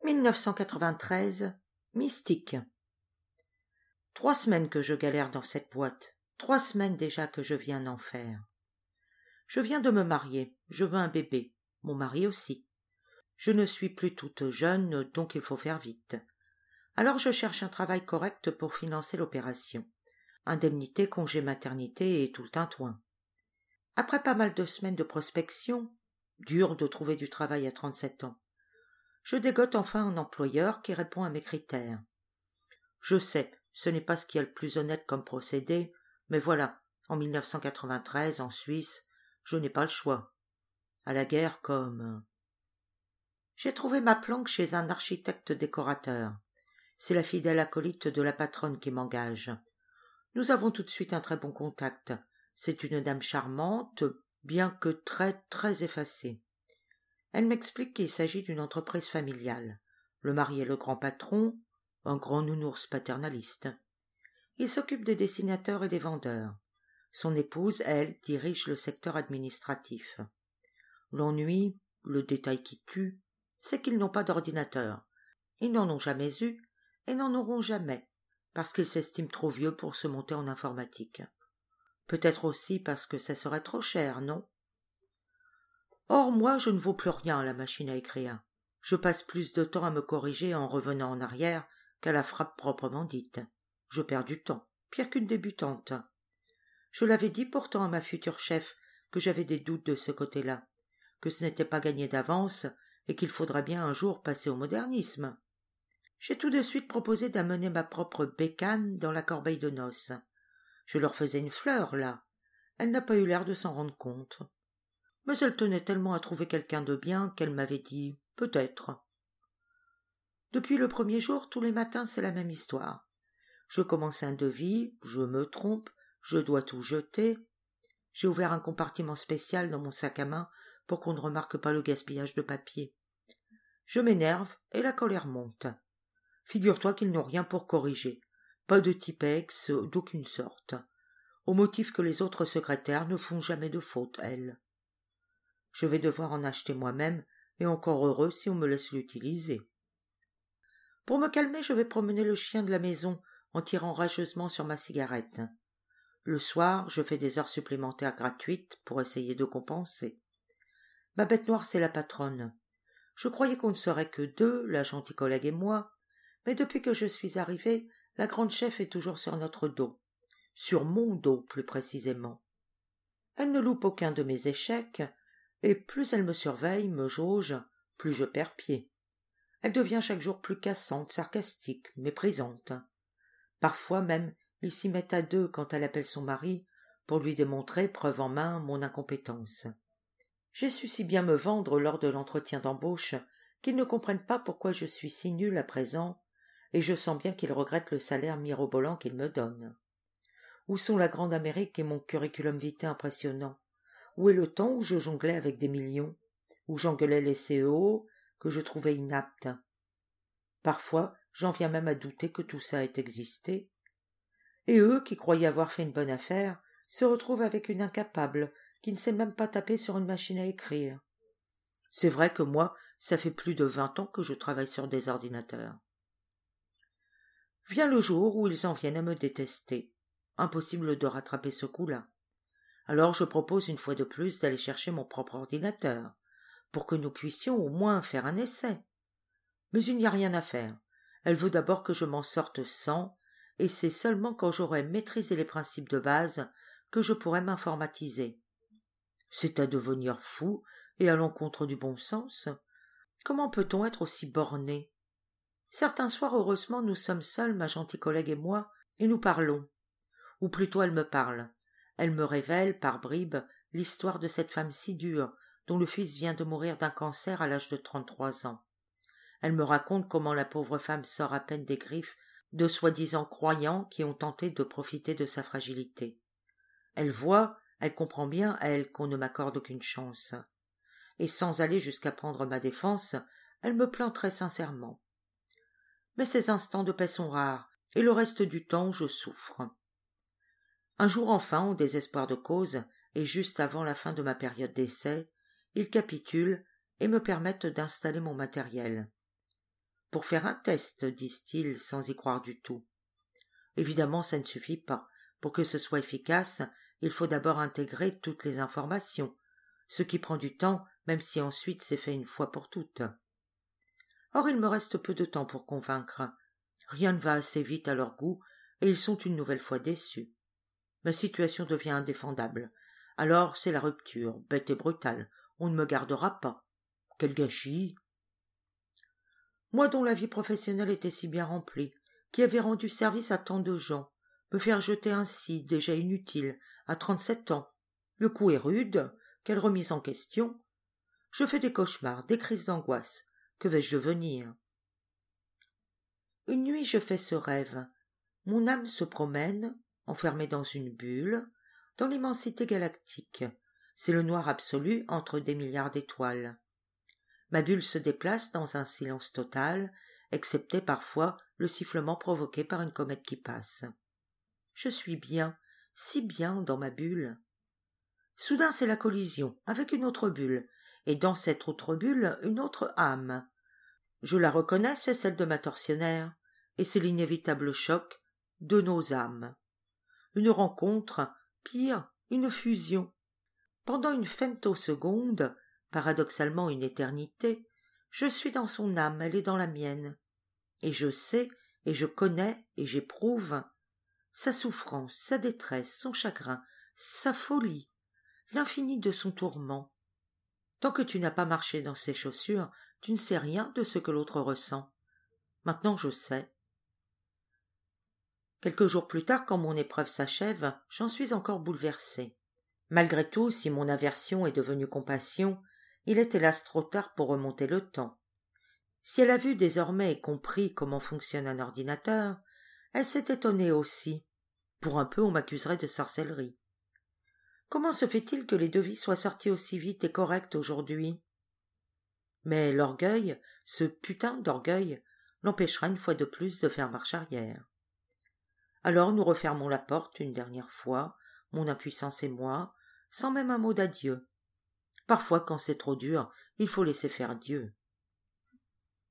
1993, Mystique. 3 semaines que je galère dans cette boîte, 3 semaines déjà que je vis un enfer. Je viens de me marier, je veux un bébé, mon mari aussi. Je ne suis plus toute jeune, donc il faut faire vite. Alors je cherche un travail correct pour financer l'opération. Indemnité, congé maternité et tout le tintouin. Après pas mal de semaines de prospection, dur de trouver du travail à 37 ans, je dégote enfin un employeur qui répond à mes critères. Je sais, ce n'est pas ce qu'il y a le plus honnête comme procédé, mais voilà, en 1993, en Suisse, je n'ai pas le choix. À la guerre comme... J'ai trouvé ma planque chez un architecte décorateur. C'est la fidèle acolyte de la patronne qui m'engage. Nous avons tout de suite un très bon contact. C'est une dame charmante, bien que très, très effacée. Elle m'explique qu'il s'agit d'une entreprise familiale. Le mari est le grand patron, un grand nounours paternaliste. Il s'occupe des dessinateurs et des vendeurs. Son épouse, elle, dirige le secteur administratif. L'ennui, le détail qui tue, c'est qu'ils n'ont pas d'ordinateur. Ils n'en ont jamais eu et n'en auront jamais, parce qu'ils s'estiment trop vieux pour se monter en informatique. Peut-être aussi parce que ça serait trop cher, non? Or, moi, je ne vaux plus rien à la machine à écrire. Je passe plus de temps à me corriger en revenant en arrière qu'à la frappe proprement dite. Je perds du temps, pire qu'une débutante. Je l'avais dit pourtant à ma future chef que j'avais des doutes de ce côté-là, que ce n'était pas gagné d'avance et qu'il faudrait bien un jour passer au modernisme. J'ai tout de suite proposé d'amener ma propre bécane dans la corbeille de noces. Je leur faisais une fleur, là. Elle n'a pas eu l'air de s'en rendre compte. Mais elle tenait tellement à trouver quelqu'un de bien qu'elle m'avait dit « peut-être ». Depuis le premier jour, tous les matins, c'est la même histoire. Je commence un devis, je me trompe, je dois tout jeter. J'ai ouvert un compartiment spécial dans mon sac à main pour qu'on ne remarque pas le gaspillage de papier. Je m'énerve et la colère monte. Figure-toi qu'ils n'ont rien pour corriger, pas de Tipex d'aucune sorte, au motif que les autres secrétaires ne font jamais de faute, elles. Je vais devoir en acheter moi-même, et encore heureux si on me laisse l'utiliser. Pour me calmer, je vais promener le chien de la maison en tirant rageusement sur ma cigarette. Le soir, je fais des heures supplémentaires gratuites pour essayer de compenser. Ma bête noire, c'est la patronne. Je croyais qu'on ne serait que deux, la gentille collègue et moi, mais depuis que je suis arrivée, la grande chef est toujours sur notre dos. Sur mon dos, plus précisément. Elle ne loupe aucun de mes échecs, et plus elle me surveille, me jauge, plus je perds pied. Elle devient chaque jour plus cassante, sarcastique, méprisante. Parfois même, ils s'y mettent à deux quand elle appelle son mari pour lui démontrer, preuve en main, mon incompétence. J'ai su si bien me vendre lors de l'entretien d'embauche qu'ils ne comprennent pas pourquoi je suis si nulle à présent, et je sens bien qu'ils regrettent le salaire mirobolant qu'ils me donnent. Où sont la grande Amérique et mon curriculum vitae impressionnant? Où est le temps où je jonglais avec des millions, où j'engueulais les CEO que je trouvais inaptes? Parfois, j'en viens même à douter que tout ça ait existé. Et eux, qui croyaient avoir fait une bonne affaire, se retrouvent avec une incapable qui ne sait même pas taper sur une machine à écrire. C'est vrai que moi, ça fait plus de 20 ans que je travaille sur des ordinateurs. Vient le jour où ils en viennent à me détester. Impossible de rattraper ce coup-là. Alors je propose une fois de plus d'aller chercher mon propre ordinateur, pour que nous puissions au moins faire un essai. Mais il n'y a rien à faire. Elle veut d'abord que je m'en sorte sans, et c'est seulement quand j'aurai maîtrisé les principes de base que je pourrai m'informatiser. C'est à devenir fou et à l'encontre du bon sens. Comment peut-on être aussi borné? Certains soirs, heureusement, nous sommes seuls, ma gentille collègue et moi, et nous parlons. Ou plutôt elle me parle. Elle me révèle, par bribes, l'histoire de cette femme si dure, dont le fils vient de mourir d'un cancer à l'âge de 33 ans. Elle me raconte comment la pauvre femme sort à peine des griffes de soi-disant croyants qui ont tenté de profiter de sa fragilité. Elle voit, elle comprend bien, elle, qu'on ne m'accorde aucune chance. Et sans aller jusqu'à prendre ma défense, elle me plaint très sincèrement. Mais ces instants de paix sont rares, et le reste du temps, je souffre. Un jour enfin, au désespoir de cause, et juste avant la fin de ma période d'essai, ils capitulent et me permettent d'installer mon matériel. pour faire un test, disent-ils sans y croire du tout. Évidemment, ça ne suffit pas. Pour que ce soit efficace, il faut d'abord intégrer toutes les informations, ce qui prend du temps, même si ensuite c'est fait une fois pour toutes. Or, il me reste peu de temps pour convaincre. Rien ne va assez vite à leur goût, et ils sont une nouvelle fois déçus. Ma situation devient indéfendable. Alors c'est la rupture, bête et brutale. On ne me gardera pas. Quel gâchis! Moi dont la vie professionnelle était si bien remplie, qui avait rendu service à tant de gens, me faire jeter ainsi, déjà inutile, à 37 ans. Le coup est rude, quelle remise en question. Je fais des cauchemars, des crises d'angoisse. Que vais-je devenir? Une nuit je fais ce rêve. Mon âme se promène, enfermée dans une bulle, dans l'immensité galactique. C'est le noir absolu entre des milliards d'étoiles. Ma bulle se déplace dans un silence total, excepté parfois le sifflement provoqué par une comète qui passe. Je suis bien, si bien dans ma bulle. Soudain c'est la collision avec une autre bulle, et dans cette autre bulle une autre âme. Je la reconnais, c'est celle de ma tortionnaire, et c'est l'inévitable choc de nos âmes. Une rencontre, pire, une fusion. Pendant une femtoseconde, paradoxalement une éternité, je suis dans son âme, elle est dans la mienne. Et je sais, et je connais, et j'éprouve sa souffrance, sa détresse, son chagrin, sa folie, l'infini de son tourment. Tant que tu n'as pas marché dans ses chaussures, tu ne sais rien de ce que l'autre ressent. Maintenant je sais. Quelques jours plus tard, quand mon épreuve s'achève, j'en suis encore bouleversée. Malgré tout, si mon aversion est devenue compassion, il est hélas trop tard pour remonter le temps. Si elle a vu désormais et compris comment fonctionne un ordinateur, elle s'est étonnée aussi. Pour un peu, on m'accuserait de sorcellerie. Comment se fait-il que les devis soient sortis aussi vite et corrects aujourd'hui? Mais l'orgueil, ce putain d'orgueil, l'empêchera une fois de plus de faire marche arrière. Alors nous refermons la porte une dernière fois, mon impuissance et moi, sans même un mot d'adieu. Parfois, quand c'est trop dur, il faut laisser faire Dieu.